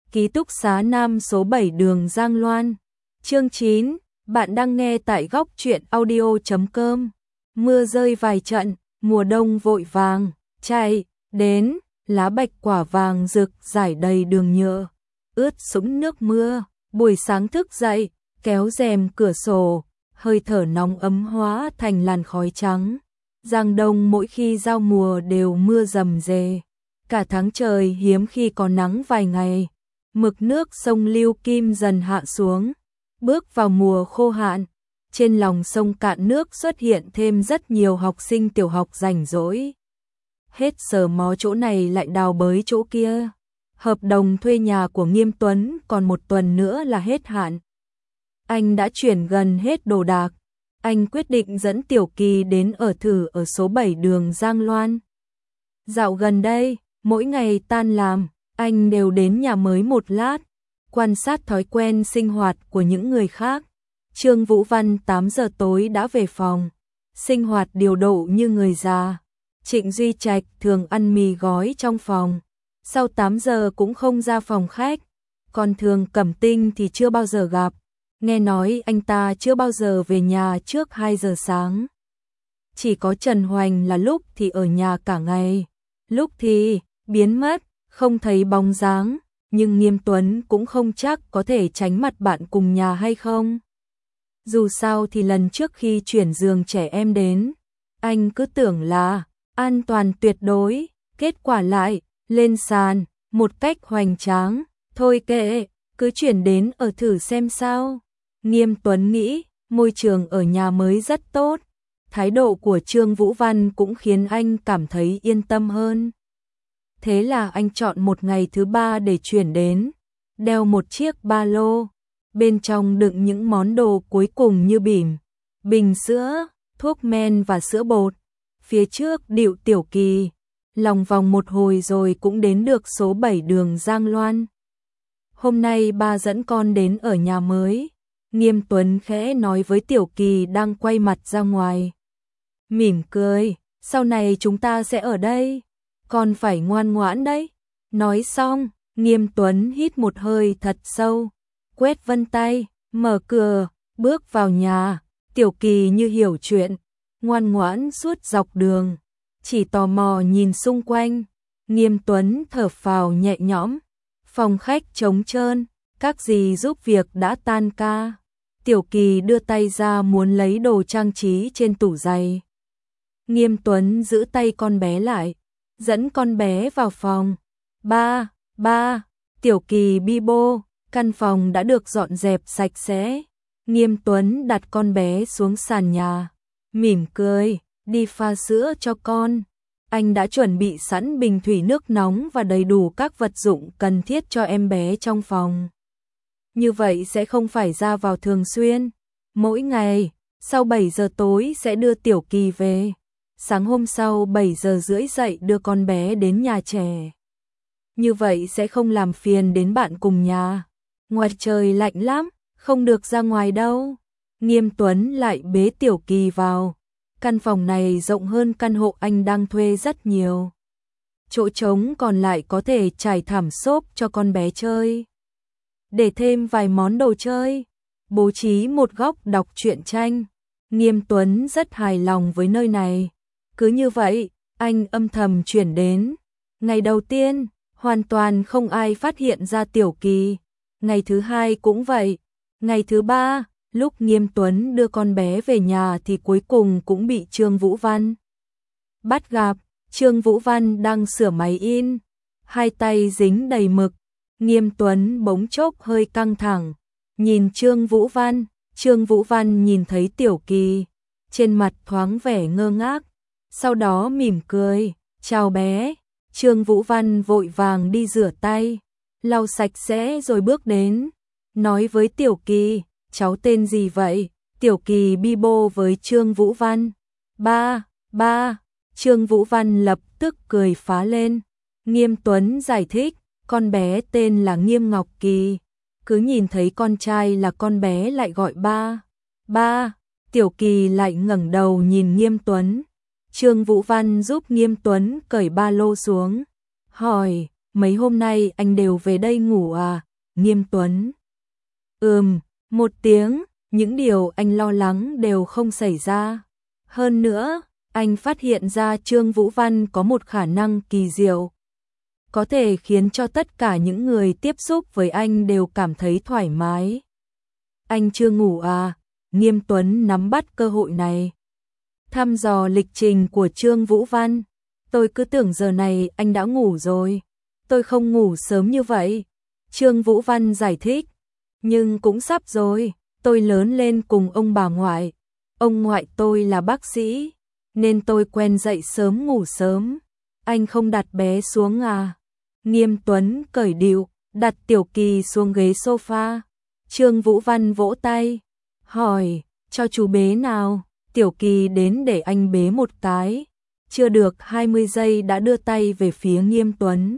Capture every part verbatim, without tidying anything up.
Ký túc xá Nam số bảy đường Giang Loan. Chương chín, bạn đang nghe tại góc truyện audio chấm com. Mưa rơi vài trận, mùa đông vội vàng chạy đến, lá bạch quả vàng rực rải đầy đường nhựa, ướt sũng nước mưa. Buổi sáng thức dậy, kéo rèm cửa sổ, hơi thở nóng ấm hóa thành làn khói trắng. Giang Đông mỗi khi giao mùa đều mưa rầm rề, cả tháng trời hiếm khi có nắng vài ngày. Mực nước sông Lưu Kim dần hạ xuống, bước vào mùa khô hạn. Trên lòng sông cạn nước xuất hiện thêm rất nhiều học sinh tiểu học rảnh rỗi. Hết sờ mó chỗ này lại đào bới chỗ kia. Hợp đồng thuê nhà của Nghiêm Tuấn còn một tuần nữa là hết hạn. Anh đã chuyển gần hết đồ đạc. Anh quyết định dẫn Tiểu Kỳ đến ở thử ở số bảy đường Giang Loan. Dạo gần đây, mỗi ngày tan làm, anh đều đến nhà mới một lát, quan sát thói quen sinh hoạt của những người khác. Trương Vũ Văn tám giờ tối đã về phòng, sinh hoạt điều độ như người già. Trịnh Duy Trạch thường ăn mì gói trong phòng, sau tám giờ cũng không ra phòng khách. Còn Thường Cẩm Tinh thì chưa bao giờ gặp, nghe nói anh ta chưa bao giờ về nhà trước hai giờ sáng. Chỉ có Trần Hoành là lúc thì ở nhà cả ngày, lúc thì biến mất, không thấy bóng dáng, nhưng Nghiêm Tuấn cũng không chắc có thể tránh mặt bạn cùng nhà hay không. Dù sao thì lần trước khi chuyển giường trẻ em đến, anh cứ tưởng là an toàn tuyệt đối, kết quả lại lên sàn một cách hoành tráng. Thôi kệ, cứ chuyển đến ở thử xem sao. Nghiêm Tuấn nghĩ môi trường ở nhà mới rất tốt, thái độ của Trương Vũ Văn cũng khiến anh cảm thấy yên tâm hơn. Thế là anh chọn một ngày thứ ba để chuyển đến, đeo một chiếc ba lô, bên trong đựng những món đồ cuối cùng như bỉm, bình sữa, thuốc men và sữa bột. Phía trước điệu Tiểu Kỳ, lòng vòng một hồi rồi cũng đến được số bảy đường Giang Loan. Hôm nay ba dẫn con đến ở nhà mới, Nghiêm Tuấn khẽ nói với Tiểu Kỳ đang quay mặt ra ngoài. Mỉm cười, sau này chúng ta sẽ ở đây, con phải ngoan ngoãn đấy. Nói xong, Nghiêm Tuấn hít một hơi thật sâu, quét vân tay, mở cửa, bước vào nhà. Tiểu Kỳ như hiểu chuyện, ngoan ngoãn suốt dọc đường, chỉ tò mò nhìn xung quanh. Nghiêm Tuấn thở phào nhẹ nhõm, phòng khách trống trơn, các dì giúp việc đã tan ca. Tiểu Kỳ đưa tay ra muốn lấy đồ trang trí trên tủ giày. Nghiêm Tuấn giữ tay con bé lại, dẫn con bé vào phòng. Ba, ba, Tiểu Kỳ bi bô, căn phòng đã được dọn dẹp sạch sẽ. Nghiêm Tuấn đặt con bé xuống sàn nhà, mỉm cười, đi pha sữa cho con. Anh đã chuẩn bị sẵn bình thủy nước nóng và đầy đủ các vật dụng cần thiết cho em bé trong phòng. Như vậy sẽ không phải ra vào thường xuyên. Mỗi ngày, sau bảy giờ tối sẽ đưa Tiểu Kỳ về. Sáng hôm sau bảy giờ rưỡi dậy đưa con bé đến nhà trẻ. Như vậy sẽ không làm phiền đến bạn cùng nhà. Ngoài trời lạnh lắm, không được ra ngoài đâu. Nghiêm Tuấn lại bế Tiểu Kỳ vào. Căn phòng này rộng hơn căn hộ anh đang thuê rất nhiều. Chỗ trống còn lại có thể trải thảm xốp cho con bé chơi. Để thêm vài món đồ chơi, bố trí một góc đọc truyện tranh. Nghiêm Tuấn rất hài lòng với nơi này. Cứ như vậy, anh âm thầm chuyển đến. Ngày đầu tiên, hoàn toàn không ai phát hiện ra Tiểu Kỳ. Ngày thứ hai cũng vậy. Ngày thứ ba, lúc Nghiêm Tuấn đưa con bé về nhà thì cuối cùng cũng bị Trương Vũ Văn bắt gặp. Trương Vũ Văn đang sửa máy in, hai tay dính đầy mực. Nghiêm Tuấn bỗng chốc hơi căng thẳng, nhìn Trương Vũ Văn. Trương Vũ Văn nhìn thấy Tiểu Kỳ, trên mặt thoáng vẻ ngơ ngác, sau đó mỉm cười, chào bé. Trương Vũ Văn vội vàng đi rửa tay, lau sạch sẽ rồi bước đến, nói với Tiểu Kỳ, cháu tên gì vậy? Tiểu Kỳ bi bô với Trương Vũ Văn. Ba, ba. Trương Vũ Văn lập tức cười phá lên. Nghiêm Tuấn giải thích, con bé tên là Nghiêm Ngọc Kỳ. Cứ nhìn thấy con trai là con bé lại gọi ba. Ba. Tiểu Kỳ lại ngẩng đầu nhìn Nghiêm Tuấn. Trương Vũ Văn giúp Nghiêm Tuấn cởi ba lô xuống, hỏi, mấy hôm nay anh đều về đây ngủ à? Nghiêm Tuấn. Ừm, một tiếng, những điều anh lo lắng đều không xảy ra. Hơn nữa, anh phát hiện ra Trương Vũ Văn có một khả năng kỳ diệu, có thể khiến cho tất cả những người tiếp xúc với anh đều cảm thấy thoải mái. Anh chưa ngủ à? Nghiêm Tuấn nắm bắt cơ hội này. Thăm dò lịch trình của Trương Vũ Văn. Tôi cứ tưởng giờ này anh đã ngủ rồi. Tôi không ngủ sớm như vậy. Trương Vũ Văn giải thích. Nhưng cũng sắp rồi. Tôi lớn lên cùng ông bà ngoại. Ông ngoại tôi là bác sĩ, nên tôi quen dậy sớm ngủ sớm. Anh không đặt bé xuống à? Nghiêm Tuấn cởi điệu, đặt Tiểu Kỳ xuống ghế sofa. Trương Vũ Văn vỗ tay, hỏi, cho chú bế nào? Tiểu Kỳ đến để anh bế một cái. Chưa được hai mươi giây đã đưa tay về phía Nghiêm Tuấn.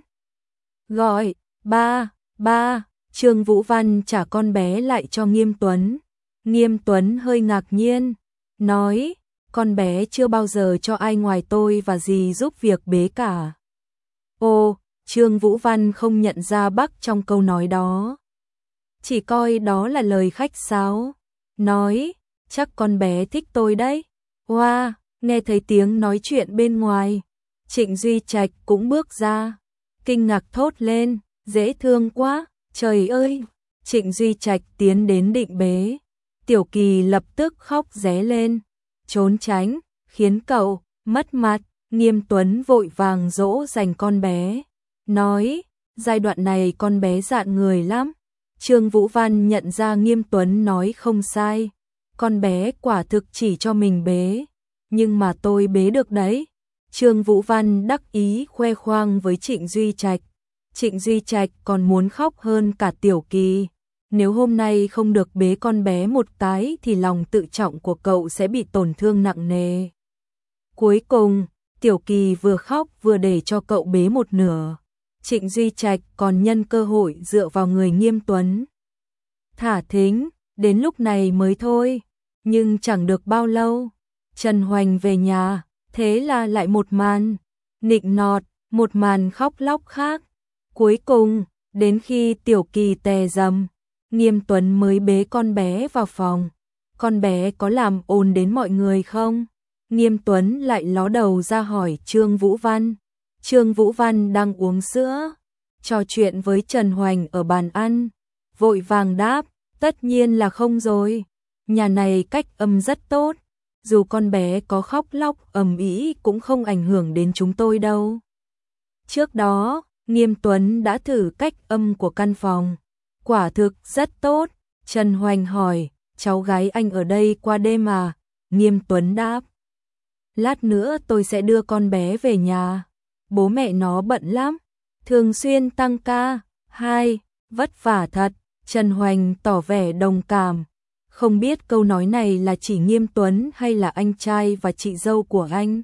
Gọi, ba, ba, Trương Vũ Văn trả con bé lại cho Nghiêm Tuấn. Nghiêm Tuấn hơi ngạc nhiên, nói, con bé chưa bao giờ cho ai ngoài tôi và dì giúp việc bế cả. Ô, Trương Vũ Văn không nhận ra Bắc trong câu nói đó. Chỉ coi đó là lời khách sáo. Nói, chắc con bé thích tôi đấy. Wow, nghe thấy tiếng nói chuyện bên ngoài. Trịnh Duy Trạch cũng bước ra. Kinh ngạc thốt lên, dễ thương quá, trời ơi. Trịnh Duy Trạch tiến đến định bế. Tiểu Kỳ lập tức khóc ré lên, trốn tránh, khiến cậu mất mặt. Nghiêm Tuấn vội vàng dỗ dành con bé, nói, giai đoạn này con bé dạn người lắm. Trương Vũ Văn nhận ra Nghiêm Tuấn nói không sai, con bé quả thực chỉ cho mình bế, nhưng mà tôi bế được đấy. Trương Vũ Văn đắc ý khoe khoang với Trịnh Duy Trạch. Trịnh Duy Trạch còn muốn khóc hơn cả Tiểu Kỳ. Nếu hôm nay không được bế con bé một cái thì lòng tự trọng của cậu sẽ bị tổn thương nặng nề. Cuối cùng, Tiểu Kỳ vừa khóc vừa để cho cậu bế một nửa. Trịnh Duy Trạch còn nhân cơ hội dựa vào người Nghiêm Tuấn. Thả thính, đến lúc này mới thôi. Nhưng chẳng được bao lâu, Trần Hoành về nhà, thế là lại một màn nịnh nọt, một màn khóc lóc khác. Cuối cùng, đến khi Tiểu Kỳ tè dầm, Nghiêm Tuấn mới bế con bé vào phòng. Con bé có làm ồn đến mọi người không? Nghiêm Tuấn lại ló đầu ra hỏi Trương Vũ Văn. Trương Vũ Văn đang uống sữa, trò chuyện với Trần Hoành ở bàn ăn. Vội vàng đáp, tất nhiên là không rồi. Nhà này cách âm rất tốt. Dù con bé có khóc lóc ầm ĩ cũng không ảnh hưởng đến chúng tôi đâu. Trước đó, Nghiêm Tuấn đã thử cách âm của căn phòng. Quả thực rất tốt. Trần Hoành hỏi, cháu gái anh ở đây qua đêm à? Nghiêm Tuấn đáp, lát nữa tôi sẽ đưa con bé về nhà. Bố mẹ nó bận lắm, thường xuyên tăng ca. Hai, vất vả thật. Trần Hoành tỏ vẻ đồng cảm. Không biết câu nói này là chỉ Nghiêm Tuấn hay là anh trai và chị dâu của anh.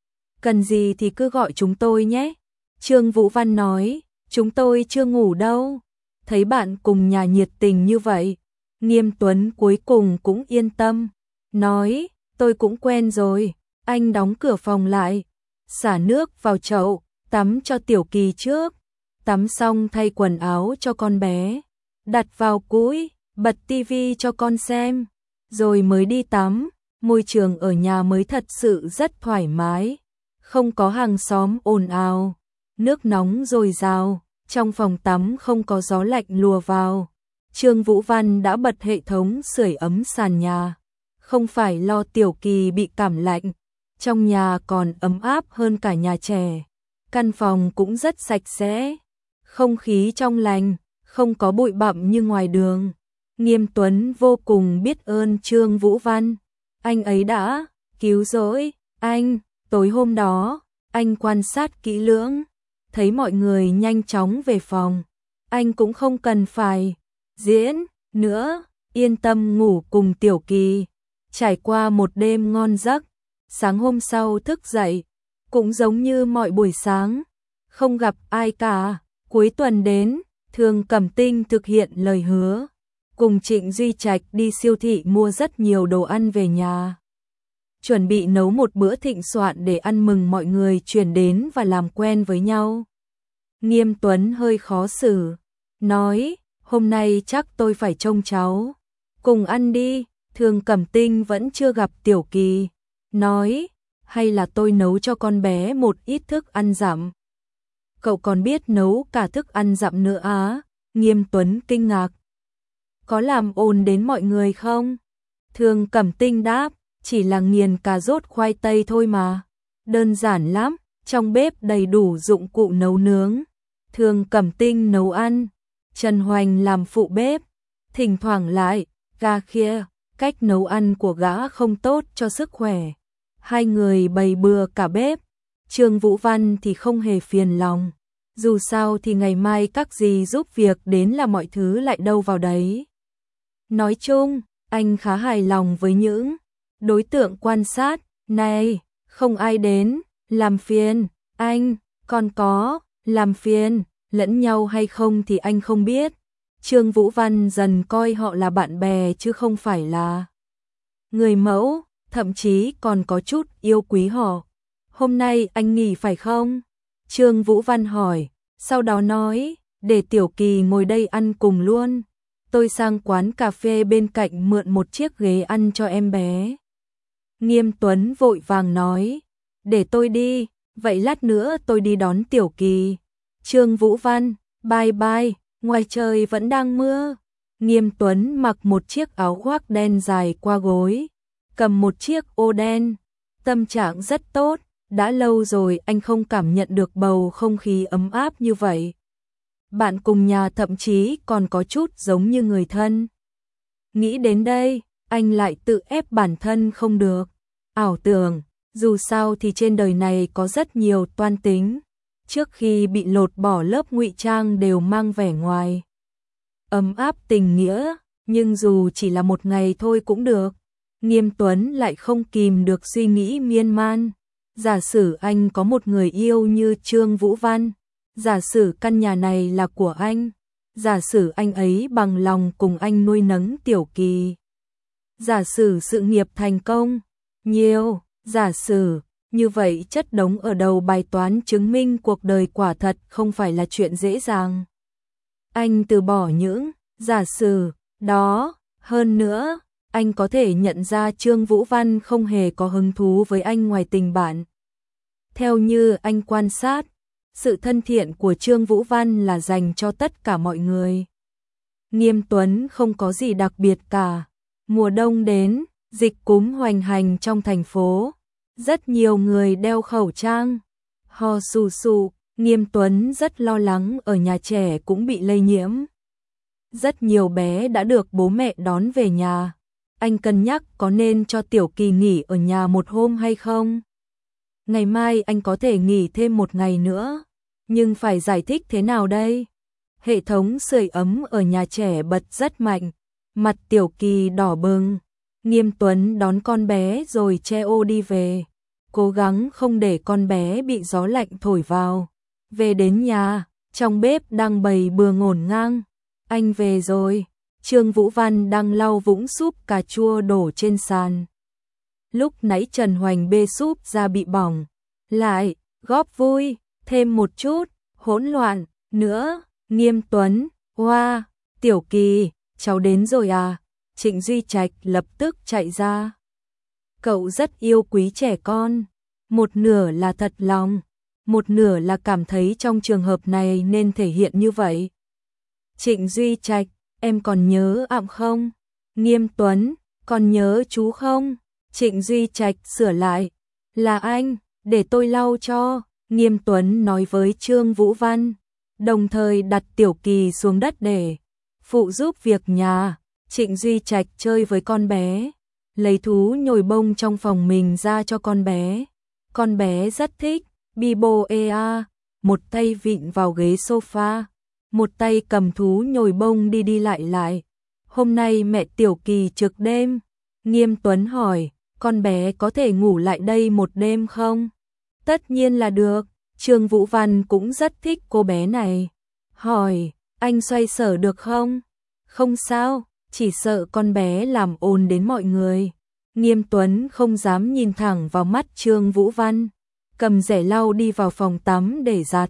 Cần gì thì cứ gọi chúng tôi nhé. Trương Vũ Văn nói, chúng tôi chưa ngủ đâu. Thấy bạn cùng nhà nhiệt tình như vậy, Nghiêm Tuấn cuối cùng cũng yên tâm. Nói, tôi cũng quen rồi. Anh đóng cửa phòng lại, xả nước vào chậu, tắm cho Tiểu Kỳ trước. Tắm xong thay quần áo cho con bé, đặt vào cũi, bật tivi cho con xem, rồi mới đi tắm. Môi trường ở nhà mới thật sự rất thoải mái, không có hàng xóm ồn ào, nước nóng dồi dào, trong phòng tắm không có gió lạnh lùa vào. Trương Vũ Văn đã bật hệ thống sưởi ấm sàn nhà, không phải lo Tiểu Kỳ bị cảm lạnh. Trong nhà còn ấm áp hơn cả nhà trẻ. Căn phòng cũng rất sạch sẽ, không khí trong lành, không có bụi bặm như ngoài đường. Nghiêm Tuấn vô cùng biết ơn Trương Vũ Văn. Anh ấy đã cứu rỗi anh. Tối hôm đó, anh quan sát kỹ lưỡng, thấy mọi người nhanh chóng về phòng. Anh cũng không cần phải diễn nữa, yên tâm ngủ cùng Tiểu Kỳ. Trải qua một đêm ngon giấc, sáng hôm sau thức dậy, cũng giống như mọi buổi sáng, không gặp ai cả. Cuối tuần đến, Thường Cẩm Tinh thực hiện lời hứa, cùng Trịnh Duy Trạch đi siêu thị mua rất nhiều đồ ăn về nhà. Chuẩn bị nấu một bữa thịnh soạn để ăn mừng mọi người chuyển đến và làm quen với nhau. Nghiêm Tuấn hơi khó xử, nói, hôm nay chắc tôi phải trông cháu. Cùng ăn đi, Thường Cẩm Tinh vẫn chưa gặp Tiểu Kỳ, nói, hay là tôi nấu cho con bé một ít thức ăn dặm. Cậu còn biết nấu cả thức ăn dặm nữa á? Nghiêm Tuấn kinh ngạc. Có làm ồn đến mọi người không? Thường Cẩm Tinh đáp, chỉ là nghiền cà rốt khoai tây thôi mà. Đơn giản lắm, trong bếp đầy đủ dụng cụ nấu nướng. Thường Cẩm Tinh nấu ăn, Trần Hoành làm phụ bếp, thỉnh thoảng lại, gà khia, cách nấu ăn của gã không tốt cho sức khỏe. Hai người bày bừa cả bếp, Trương Vũ Văn thì không hề phiền lòng. Dù sao thì ngày mai các dì giúp việc đến là mọi thứ lại đâu vào đấy. Nói chung, anh khá hài lòng với những đối tượng quan sát. Này, không ai đến, làm phiền, anh, còn có, làm phiền, lẫn nhau hay không thì anh không biết. Trương Vũ Văn dần coi họ là bạn bè chứ không phải là người mẫu, thậm chí còn có chút yêu quý họ. Hôm nay anh nghỉ phải không? Trương Vũ Văn hỏi, sau đó nói, để Tiểu Kỳ ngồi đây ăn cùng luôn. Tôi sang quán cà phê bên cạnh mượn một chiếc ghế ăn cho em bé. Nghiêm Tuấn vội vàng nói, để tôi đi, vậy lát nữa tôi đi đón Tiểu Kỳ. Trương Vũ Văn, bye bye, ngoài trời vẫn đang mưa. Nghiêm Tuấn mặc một chiếc áo khoác đen dài qua gối, cầm một chiếc ô đen, tâm trạng rất tốt, đã lâu rồi anh không cảm nhận được bầu không khí ấm áp như vậy. Bạn cùng nhà thậm chí còn có chút giống như người thân. Nghĩ đến đây, anh lại tự ép bản thân không được. Ảo tưởng, dù sao thì trên đời này có rất nhiều toan tính. Trước khi bị lột bỏ lớp ngụy trang đều mang vẻ ngoài ấm áp tình nghĩa, nhưng dù chỉ là một ngày thôi cũng được. Nghiêm Tuấn lại không kìm được suy nghĩ miên man. Giả sử anh có một người yêu như Trương Vũ Văn, giả sử căn nhà này là của anh, giả sử anh ấy bằng lòng cùng anh nuôi nấng Tiểu Kỳ, giả sử sự nghiệp thành công, nhiều, giả sử, như vậy chất đống ở đầu bài toán chứng minh cuộc đời quả thật không phải là chuyện dễ dàng. Anh từ bỏ những giả sử đó, hơn nữa, anh có thể nhận ra Trương Vũ Văn không hề có hứng thú với anh ngoài tình bạn. Theo như anh quan sát, sự thân thiện của Trương Vũ Văn là dành cho tất cả mọi người. Nghiêm Tuấn không có gì đặc biệt cả. Mùa đông đến, dịch cúm hoành hành trong thành phố. Rất nhiều người đeo khẩu trang, ho sù sù, Nghiêm Tuấn rất lo lắng ở nhà trẻ cũng bị lây nhiễm. Rất nhiều bé đã được bố mẹ đón về nhà. Anh cân nhắc có nên cho Tiểu Kỳ nghỉ ở nhà một hôm hay không? Ngày mai anh có thể nghỉ thêm một ngày nữa, nhưng phải giải thích thế nào đây? Hệ thống sưởi ấm ở nhà trẻ bật rất mạnh, mặt Tiểu Kỳ đỏ bừng. Nghiêm Tuấn đón con bé rồi che ô đi về, cố gắng không để con bé bị gió lạnh thổi vào. Về đến nhà, trong bếp đang bày bừa ngổn ngang. Anh về rồi. Trương Vũ Văn đang lau vũng súp cà chua đổ trên sàn. Lúc nãy Trần Hoành bê súp ra bị bỏng. Lại, góp vui, thêm một chút, hỗn loạn, nữa. Nghiêm Tuấn, hoa, Tiểu Kỳ, cháu đến rồi à? Trịnh Duy Trạch lập tức chạy ra. Cậu rất yêu quý trẻ con. Một nửa là thật lòng, một nửa là cảm thấy trong trường hợp này nên thể hiện như vậy. Trịnh Duy Trạch, em còn nhớ ạm không? Nghiêm Tuấn, còn nhớ chú không? Trịnh Duy Trạch sửa lại, là anh, để tôi lau cho. Nghiêm Tuấn nói với Trương Vũ Văn, đồng thời đặt Tiểu Kỳ xuống đất để phụ giúp việc nhà. Trịnh Duy Trạch chơi với con bé, lấy thú nhồi bông trong phòng mình ra cho con bé. Con bé rất thích, Bibo ea, một tay vịn vào ghế sofa, một tay cầm thú nhồi bông đi đi lại lại. Hôm nay mẹ Tiểu Kỳ trực đêm. Nghiêm Tuấn hỏi, con bé có thể ngủ lại đây một đêm không? Tất nhiên là được. Trương Vũ Văn cũng rất thích cô bé này. Hỏi, anh xoay sở được không? Không sao, chỉ sợ con bé làm ồn đến mọi người. Nghiêm Tuấn không dám nhìn thẳng vào mắt Trương Vũ Văn, cầm rẻ lau đi vào phòng tắm để giặt.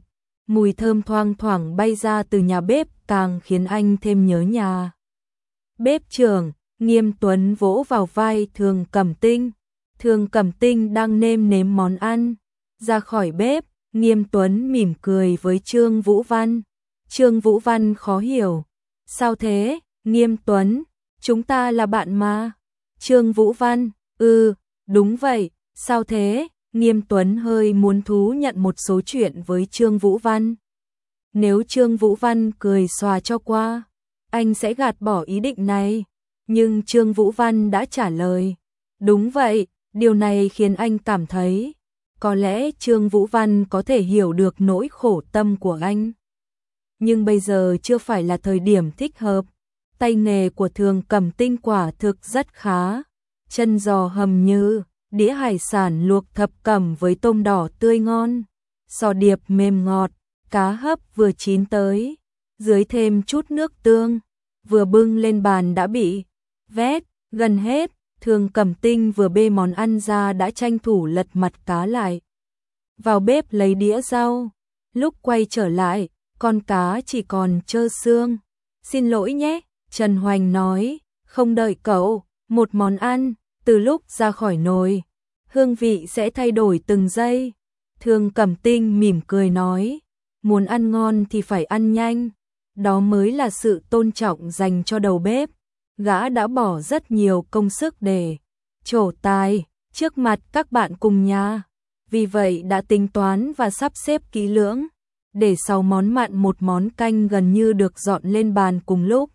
mùi thơm thoang thoảng bay ra từ nhà bếp càng khiến anh thêm nhớ nhà. Bếp trưởng, Nghiêm Tuấn vỗ vào vai Thường Cẩm Tinh. Thường Cẩm Tinh đang nêm nếm món ăn. Ra khỏi bếp, Nghiêm Tuấn mỉm cười với Trương Vũ Văn. Trương Vũ Văn khó hiểu. Sao thế, Nghiêm Tuấn? Chúng ta là bạn mà. Trương Vũ Văn, ừ, đúng vậy, sao thế? Nghiêm Tuấn hơi muốn thú nhận một số chuyện với Trương Vũ Văn. Nếu Trương Vũ Văn cười xòa cho qua, anh sẽ gạt bỏ ý định này. Nhưng Trương Vũ Văn đã trả lời. Đúng vậy, điều này khiến anh cảm thấy, có lẽ Trương Vũ Văn có thể hiểu được nỗi khổ tâm của anh. Nhưng bây giờ chưa phải là thời điểm thích hợp. Tay nghề của Thường Cẩm Tinh quả thực rất khá. Chân giò hầm như, đĩa hải sản luộc thập cẩm với tôm đỏ tươi ngon, sò điệp mềm ngọt, cá hấp vừa chín tới, dưới thêm chút nước tương, vừa bưng lên bàn đã bị vét gần hết. Thường Cẩm Tinh vừa bê món ăn ra đã tranh thủ lật mặt cá lại vào bếp lấy đĩa rau. Lúc quay trở lại, con cá chỉ còn trơ xương. Xin lỗi nhé, Trần Hoành nói, không đợi cậu, một món ăn, từ lúc ra khỏi nồi, hương vị sẽ thay đổi từng giây. Thường Cẩm Tinh mỉm cười nói, muốn ăn ngon thì phải ăn nhanh, đó mới là sự tôn trọng dành cho đầu bếp. Gã đã bỏ rất nhiều công sức để trổ tài trước mặt các bạn cùng nhà, vì vậy đã tính toán và sắp xếp kỹ lưỡng, để sáu món mặn một món canh gần như được dọn lên bàn cùng lúc.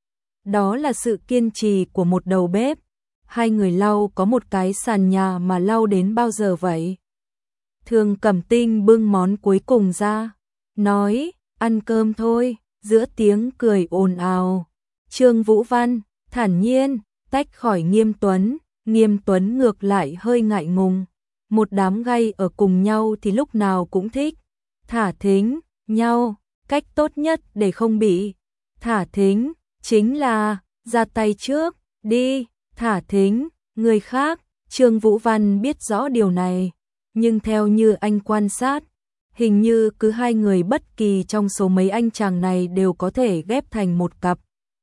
Đó là sự kiên trì của một đầu bếp. Hai người lau có một cái sàn nhà mà lau đến bao giờ vậy? Thường Cẩm Tinh bưng món cuối cùng ra, nói, ăn cơm thôi, giữa tiếng cười ồn ào. Trương Vũ Văn thản nhiên tách khỏi Nghiêm Tuấn. Nghiêm Tuấn ngược lại hơi ngại ngùng. Một đám gay ở cùng nhau thì lúc nào cũng thích thả thính nhau. Cách tốt nhất để không bị thả thính chính là ra tay trước, đi, thả thính người khác. Trương Vũ Văn biết rõ điều này, nhưng theo như anh quan sát, hình như cứ hai người bất kỳ trong số mấy anh chàng này đều có thể ghép thành một cặp.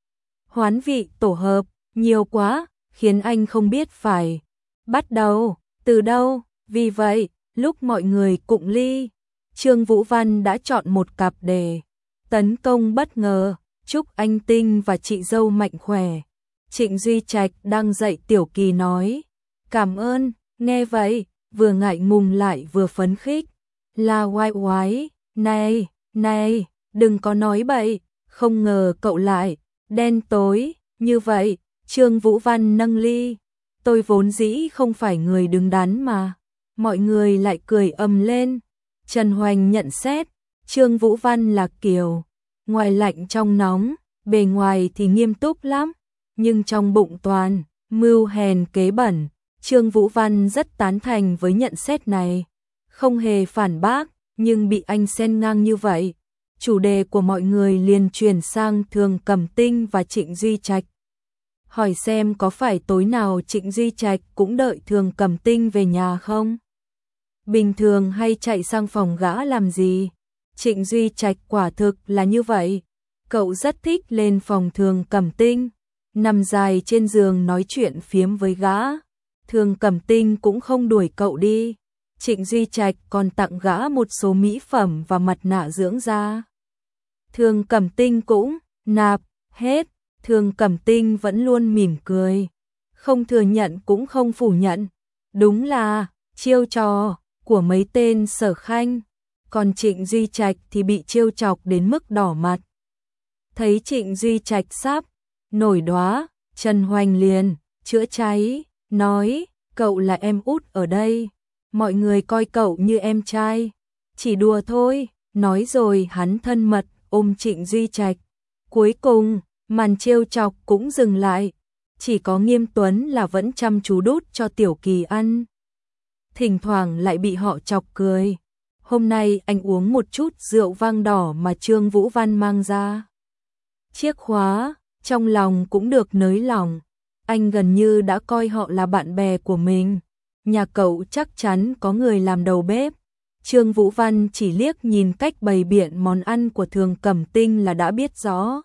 Hoán vị tổ hợp, nhiều quá, khiến anh không biết phải bắt đầu từ đâu. Vì vậy, lúc mọi người cụng ly, Trương Vũ Văn đã chọn một cặp để tấn công bất ngờ. Chúc anh Tinh và chị dâu mạnh khỏe. Trịnh Duy Trạch đang dạy Tiểu Kỳ nói, cảm ơn. Nghe vậy, vừa ngại ngùng lại vừa phấn khích. La oai oái, này, này, đừng có nói bậy, không ngờ cậu lại đen tối như vậy. Trương Vũ Văn nâng ly, tôi vốn dĩ không phải người đứng đắn mà. Mọi người lại cười ầm lên. Trần Hoành nhận xét, Trương Vũ Văn là kiểu ngoài lạnh trong nóng, bề ngoài thì nghiêm túc lắm, nhưng trong bụng toàn mưu hèn kế bẩn. Trương Vũ Văn rất tán thành với nhận xét này, không hề phản bác, nhưng bị anh xen ngang như vậy, chủ đề của mọi người liền chuyển sang Thường Cẩm Tinh và Trịnh Duy Trạch. Hỏi xem có phải tối nào Trịnh Duy Trạch cũng đợi Thường Cẩm Tinh về nhà không? Bình thường hay chạy sang phòng gã làm gì? Trịnh Duy Trạch quả thực là như vậy. Cậu rất thích lên phòng Thường Cẩm Tinh, nằm dài trên giường nói chuyện phiếm với gã. Thường Cẩm Tinh cũng không đuổi cậu đi. Trịnh Duy Trạch còn tặng gã một số mỹ phẩm và mặt nạ dưỡng da. Thường Cẩm Tinh cũng nạp hết. Thường Cẩm Tinh vẫn luôn mỉm cười, không thừa nhận cũng không phủ nhận. Đúng là chiêu trò của mấy tên Sở Khanh. Còn Trịnh Duy Trạch thì bị trêu chọc đến mức đỏ mặt. Thấy Trịnh Duy Trạch sắp nổi đóa, Trần Hoành liền chữa cháy, nói, cậu là em út ở đây, mọi người coi cậu như em trai. Chỉ đùa thôi. Nói rồi hắn thân mật ôm Trịnh Duy Trạch. Cuối cùng, màn trêu chọc cũng dừng lại. Chỉ có Nghiêm Tuấn là vẫn chăm chú đút cho Tiểu Kỳ ăn. Thỉnh thoảng lại bị họ chọc cười. Hôm nay anh uống một chút rượu vang đỏ mà Trương Vũ Văn mang ra. Chiếc khóa, trong lòng cũng được nới lỏng. Anh gần như đã coi họ là bạn bè của mình. Nhà cậu chắc chắn có người làm đầu bếp. Trương Vũ Văn chỉ liếc nhìn cách bày biện món ăn của Thường Cẩm Tinh là đã biết rõ.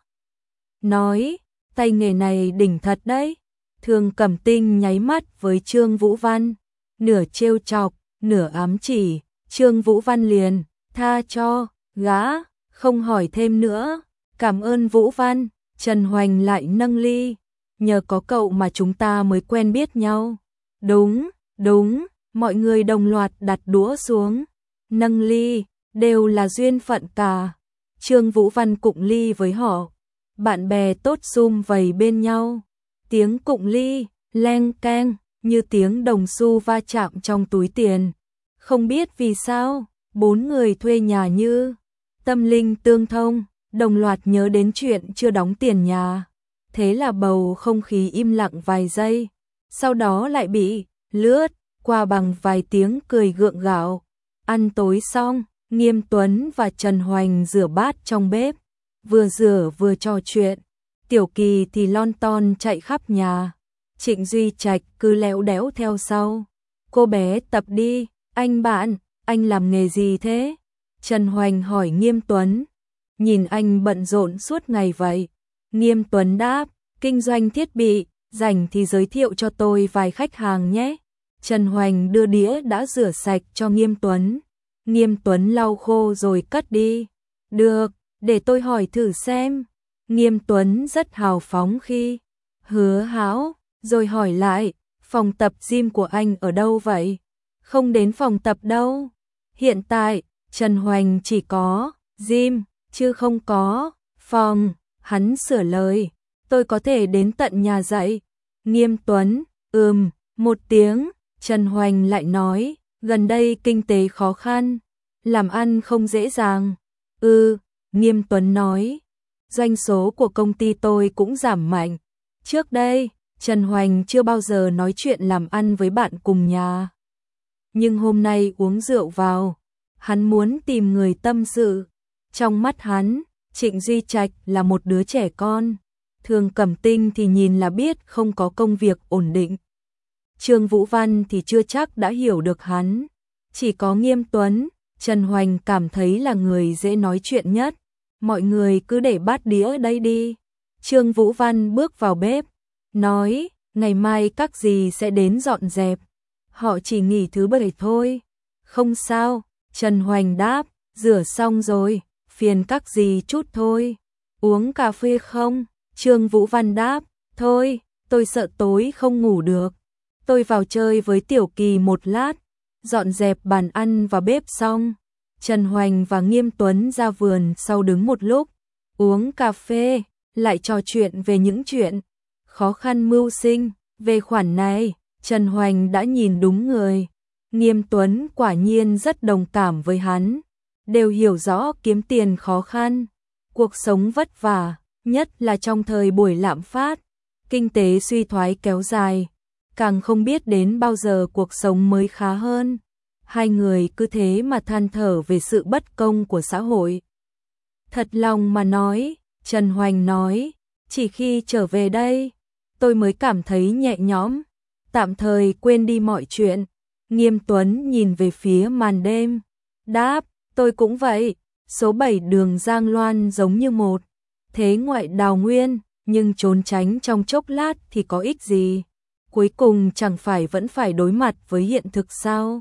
Nói, tay nghề này đỉnh thật đấy. Thường Cẩm Tinh nháy mắt với Trương Vũ Văn, nửa trêu chọc, nửa ám chỉ. Trương Vũ Văn liền tha cho gã, không hỏi thêm nữa. Cảm ơn Vũ Văn. Trần Hoành lại nâng ly, nhờ có cậu mà chúng ta mới quen biết nhau. Đúng, đúng, mọi người đồng loạt đặt đũa xuống, nâng ly, đều là duyên phận cả. Trương Vũ Văn cụng ly với họ, bạn bè tốt sum vầy bên nhau. Tiếng cụng ly, leng keng, như tiếng đồng xu va chạm trong túi tiền. Không biết vì sao, bốn người thuê nhà như tâm linh tương thông, đồng loạt nhớ đến chuyện chưa đóng tiền nhà. Thế là bầu không khí im lặng vài giây, sau đó lại bị lướt qua bằng vài tiếng cười gượng gạo. Ăn tối xong, Nghiêm Tuấn và Trần Hoành rửa bát trong bếp, vừa rửa vừa trò chuyện. Tiểu Kỳ thì lon ton chạy khắp nhà, Trịnh Duy Trạch cứ léo đéo theo sau. Cô bé tập đi, anh bạn, anh làm nghề gì thế? Trần Hoành hỏi Nghiêm Tuấn. Nhìn anh bận rộn suốt ngày vậy. Nghiêm Tuấn đáp, kinh doanh thiết bị, rảnh thì giới thiệu cho tôi vài khách hàng nhé. Trần Hoành đưa đĩa đã rửa sạch cho Nghiêm Tuấn. Nghiêm Tuấn lau khô rồi cất đi. Được, để tôi hỏi thử xem. Nghiêm Tuấn rất hào phóng khi hứa hão, rồi hỏi lại, phòng tập gym của anh ở đâu vậy? Không đến phòng tập đâu. Hiện tại, Trần Hoành chỉ có gym, chứ không có phòng. Hắn sửa lời, tôi có thể đến tận nhà dạy. Nghiêm Tuấn, ừm, một tiếng. Trần Hoành lại nói, gần đây kinh tế khó khăn, làm ăn không dễ dàng. Ừ, Nghiêm Tuấn nói, doanh số của công ty tôi cũng giảm mạnh. Trước đây, Trần Hoành chưa bao giờ nói chuyện làm ăn với bạn cùng nhà. Nhưng hôm nay uống rượu vào, hắn muốn tìm người tâm sự. Trong mắt hắn, Trịnh Duy Trạch là một đứa trẻ con. Thường Cẩm Tinh thì nhìn là biết không có công việc ổn định. Trương Vũ Văn thì chưa chắc đã hiểu được hắn. Chỉ có Nghiêm Tuấn, Trần Hoành cảm thấy là người dễ nói chuyện nhất. Mọi người cứ để bát đĩa đây đi. Trương Vũ Văn bước vào bếp, nói, ngày mai các dì sẽ đến dọn dẹp. Họ chỉ nghỉ thứ bảy thôi. Không sao, Trần Hoành đáp, rửa xong rồi, phiền các dì chút thôi. Uống cà phê không? Trương Vũ Văn đáp, thôi, tôi sợ tối không ngủ được. Tôi vào chơi với Tiểu Kỳ một lát, dọn dẹp bàn ăn và bếp xong. Trần Hoành và Nghiêm Tuấn ra vườn sau đứng một lúc, uống cà phê, lại trò chuyện về những chuyện khó khăn mưu sinh. Về khoản này, Trần Hoành đã nhìn đúng người. Nghiêm Tuấn quả nhiên rất đồng cảm với hắn, đều hiểu rõ kiếm tiền khó khăn, cuộc sống vất vả, nhất là trong thời buổi lạm phát, kinh tế suy thoái kéo dài, càng không biết đến bao giờ cuộc sống mới khá hơn. Hai người cứ thế mà than thở về sự bất công của xã hội. Thật lòng mà nói, Trần Hoành nói, chỉ khi trở về đây, tôi mới cảm thấy nhẹ nhõm, tạm thời quên đi mọi chuyện. Nghiêm Tuấn nhìn về phía màn đêm, đáp, tôi cũng vậy, số bảy đường Giang Loan giống như một thế ngoại đào nguyên, nhưng trốn tránh trong chốc lát thì có ích gì, cuối cùng chẳng phải vẫn phải đối mặt với hiện thực sao?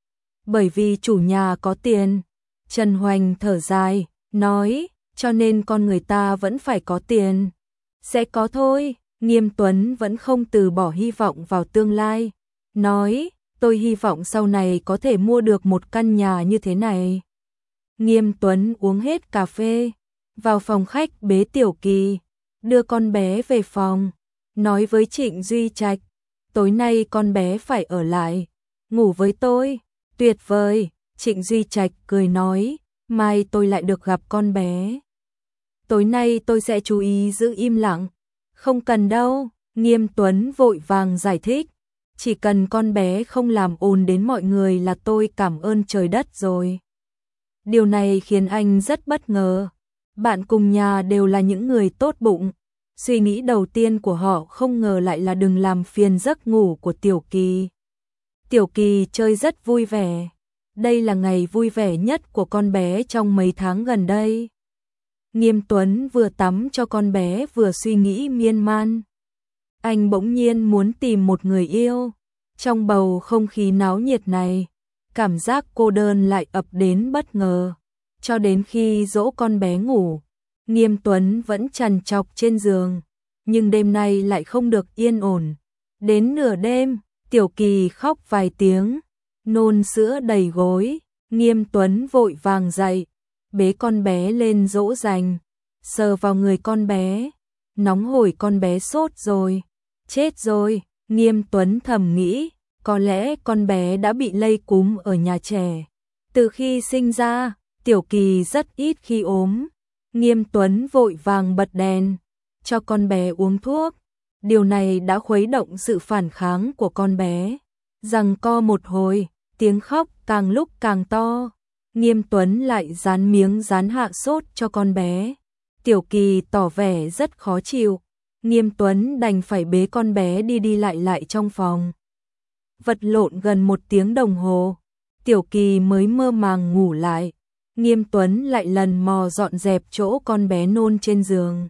Bởi vì chủ nhà có tiền. Trần Hoành thở dài, nói, cho nên con người ta vẫn phải có tiền. Sẽ có thôi. Nghiêm Tuấn vẫn không từ bỏ hy vọng vào tương lai, nói, tôi hy vọng sau này có thể mua được một căn nhà như thế này. Nghiêm Tuấn uống hết cà phê, vào phòng khách bế Tiểu Kỳ, đưa con bé về phòng, nói với Trịnh Duy Trạch, tối nay con bé phải ở lại, ngủ với tôi. Tuyệt vời. Trịnh Duy Trạch cười nói, mai tôi lại được gặp con bé. Tối nay tôi sẽ chú ý giữ im lặng. Không cần đâu. Nghiêm Tuấn vội vàng giải thích, chỉ cần con bé không làm ồn đến mọi người là tôi cảm ơn trời đất rồi. Điều này khiến anh rất bất ngờ. Bạn cùng nhà đều là những người tốt bụng. Suy nghĩ đầu tiên của họ không ngờ lại là đừng làm phiền giấc ngủ của Tiểu Kỳ. Tiểu Kỳ chơi rất vui vẻ. đây là ngày vui vẻ nhất của con bé trong mấy tháng gần đây. Nghiêm Tuấn vừa tắm cho con bé vừa suy nghĩ miên man. Anh bỗng nhiên muốn tìm một người yêu. Trong bầu không khí náo nhiệt này, cảm giác cô đơn lại ập đến bất ngờ. Cho đến khi dỗ con bé ngủ, Nghiêm Tuấn vẫn trằn trọc trên giường, nhưng đêm nay lại không được yên ổn. Đến nửa đêm, Tiểu Kỳ khóc vài tiếng, nôn sữa đầy gối, Nghiêm Tuấn vội vàng dậy, bế con bé lên dỗ dành, sờ vào người con bé, nóng hổi con bé sốt rồi, chết rồi, Nghiêm Tuấn thầm nghĩ, có lẽ con bé đã bị lây cúm ở nhà trẻ. Từ khi sinh ra, Tiểu Kỳ rất ít khi ốm. Nghiêm Tuấn vội vàng bật đèn, cho con bé uống thuốc. Điều này đã khuấy động sự phản kháng của con bé. Giằng co một hồi, tiếng khóc càng lúc càng to. Nghiêm Tuấn lại dán miếng dán hạ sốt cho con bé. Tiểu Kỳ tỏ vẻ rất khó chịu. Nghiêm Tuấn đành phải bế con bé đi đi lại lại trong phòng. Vật lộn gần một tiếng đồng hồ, Tiểu Kỳ mới mơ màng ngủ lại. Nghiêm Tuấn lại lần mò dọn dẹp chỗ con bé nôn trên giường.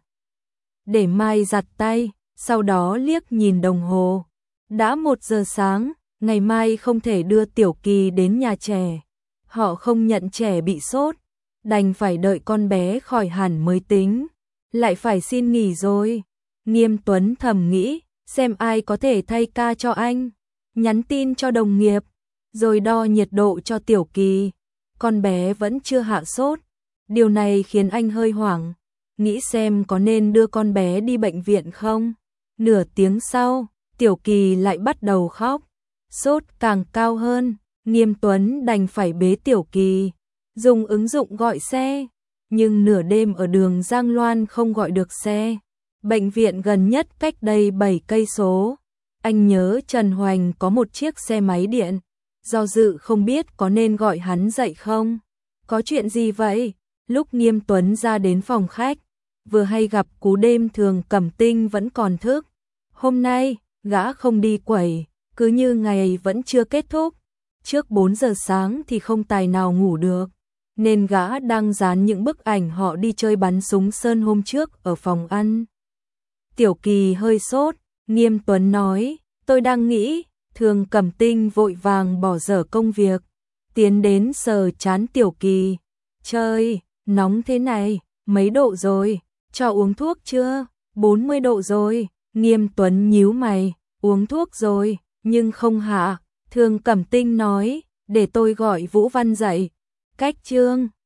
Để mai giặt tay, sau đó liếc nhìn đồng hồ. Đã một giờ sáng, ngày mai không thể đưa Tiểu Kỳ đến nhà trẻ. Họ không nhận trẻ bị sốt, đành phải đợi con bé khỏi hẳn mới tính. Lại phải xin nghỉ rồi. Nghiêm Tuấn thầm nghĩ, xem ai có thể thay ca cho anh. Nhắn tin cho đồng nghiệp, rồi đo nhiệt độ cho Tiểu Kỳ. Con bé vẫn chưa hạ sốt. Điều này khiến anh hơi hoảng, nghĩ xem có nên đưa con bé đi bệnh viện không. Nửa tiếng sau, Tiểu Kỳ lại bắt đầu khóc. Sốt càng cao hơn, Nghiêm Tuấn đành phải bế Tiểu Kỳ, dùng ứng dụng gọi xe. Nhưng nửa đêm ở đường Giang Loan không gọi được xe. Bệnh viện gần nhất cách đây bảy cây số. Anh nhớ Trần Hoành có một chiếc xe máy điện. Do dự không biết có nên gọi hắn dậy không. Có chuyện gì vậy? Lúc Nghiêm Tuấn ra đến phòng khách, vừa hay gặp cú đêm Thường Cẩm Tinh vẫn còn thức. Hôm nay, gã không đi quẩy, cứ như ngày vẫn chưa kết thúc. Trước bốn giờ sáng thì không tài nào ngủ được, nên gã đang dán những bức ảnh họ đi chơi bắn súng sơn hôm trước ở phòng ăn. Tiểu Kỳ hơi sốt, Nghiêm Tuấn nói, tôi đang nghĩ. Thường Cẩm Tinh vội vàng bỏ dở công việc, tiến đến sờ trán Tiểu Kỳ. Trời, nóng thế này, mấy độ rồi, cho uống thuốc chưa? bốn mươi độ rồi. Nghiêm Tuấn nhíu mày, uống thuốc rồi, nhưng không hạ. Thường Cẩm Tinh nói, để tôi gọi Vũ Văn dậy. Cách chương